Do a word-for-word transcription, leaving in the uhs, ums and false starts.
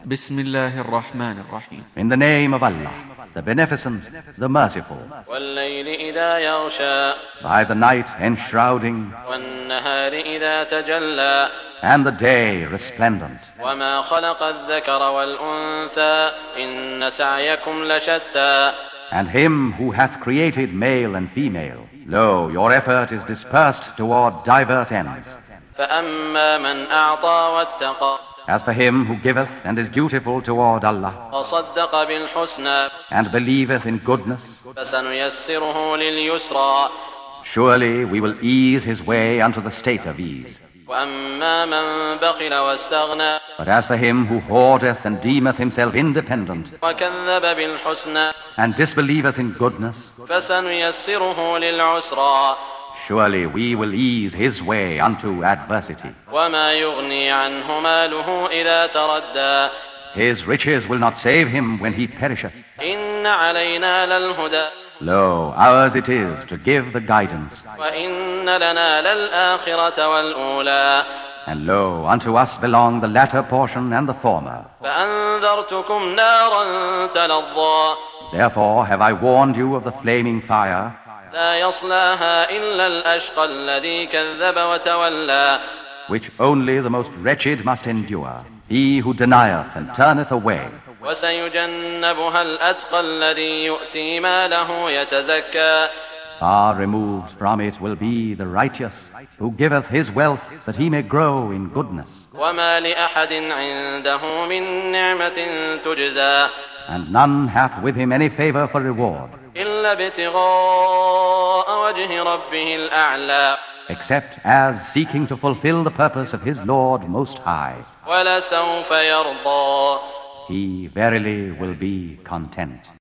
Bismillahir Rahmanir Rahim. In the name of Allah, the Beneficent, the Merciful. وَاللَّيْلِ إِذَا يَغْشَى By the night enshrouding, وَالنَّهَارِ إِذَا تَجَلَّى and the day resplendent. وَمَا خَلَقَ الذَّكَرَ وَالْأُنثَى إِنَّ سَعْيَكُمْ لَشَتَّى And him who hath created male and female, lo, your effort is dispersed toward diverse ends. فَأَمَّا مَنْ أَعْطَى وَاتَّقَى As for him who giveth and is dutiful toward Allah, وَصَدَّقَ بِالْحُسْنَى and believeth in goodness, فَسَنُيَسِّرُهُ لِلْيُسْرَى surely we will ease his way unto the state of ease. وَأَمَّا مَنْ بَخِلَ وَاسْتَغْنَى But as for him who hoardeth and deemeth himself independent, وَكَذَّبَ بِالْحُسْنَى and disbelieveth in goodness, فَسَنُيَسِّرُهُ لِلْعُسْرَى surely we will ease his way unto adversity. وَمَا يُغْنِي عَنْهُ مَالُهُ إِذَا تَرَدَّى His riches will not save him when he perisheth. إِنَّ عَلَيْنَا لَلْهُدَى Lo, ours it is to give the guidance, وَإِنَّ لَنَا لَلْآخِرَةَ وَالْأُولَى and lo, unto us belong the latter portion and the former. فَأَنذَرْتُكُمْ نَارًا تَلَظَّى Therefore have I warned you of the flaming fire, لَا يَصْلَاهَا إِلَّا الْأَشْقَى الَّذِي كَذَّبَ وَتَوَلَّى which only the most wretched must endure, he who denieth and turneth away. وَسَيُجَنَّبُهَا الْأَتْقَى الَّذِي يُؤْتِي مَالَهُ يَتَزَكَّى Far removed from it will be the righteous, who giveth his wealth that he may grow in goodness. وَمَا لِأَحَدٍ عِندَهُ مِن نِّعْمَةٍ تُجْزَى And none hath with him any favor for reward, إِلَّا ابْتِغَاءَ وَجْهِ رَبِّهِ الْأَعْلَى except as seeking to fulfill the purpose of his Lord Most High. وَلَسَوْفَ يَرْضَى He verily will be content.